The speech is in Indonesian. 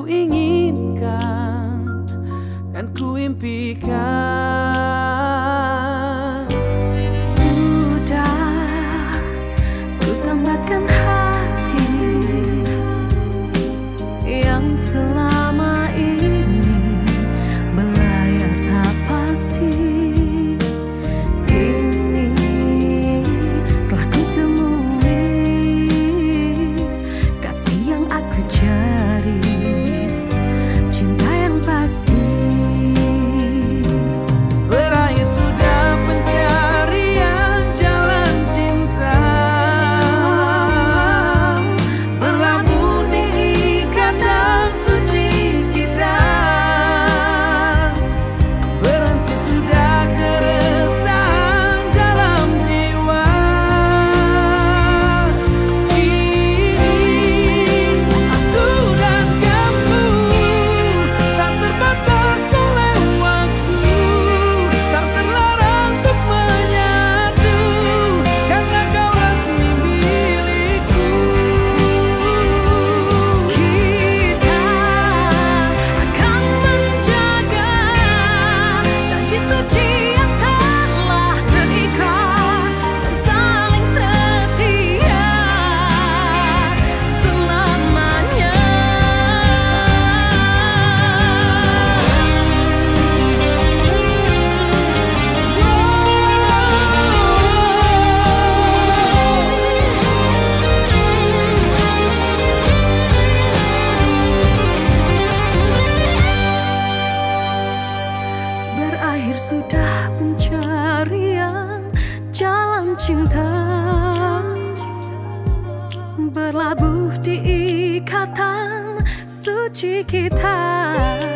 ku inginkan, kan ku impikan. Sudah ku tambatkan hati yang selama ini belayar tak pasti. Kini telah ku temui kasih yang aku cari, cinta yang pasti. Berakhir sudah pencarian jalan cinta, berlabuh di ikatan suci kita. Berhenti sudah keresahan dalam jiwa. Kini aku dan kamu tak terbatas oleh waktu, tak terlarang untuk menyatu, karena kau resmi milikku. Kita akan menjaga janji suci yang telah terikat dan saling setia selamanya. Berakhir sudah pencarian jalan cinta, berlabuh di ikatan suci kita.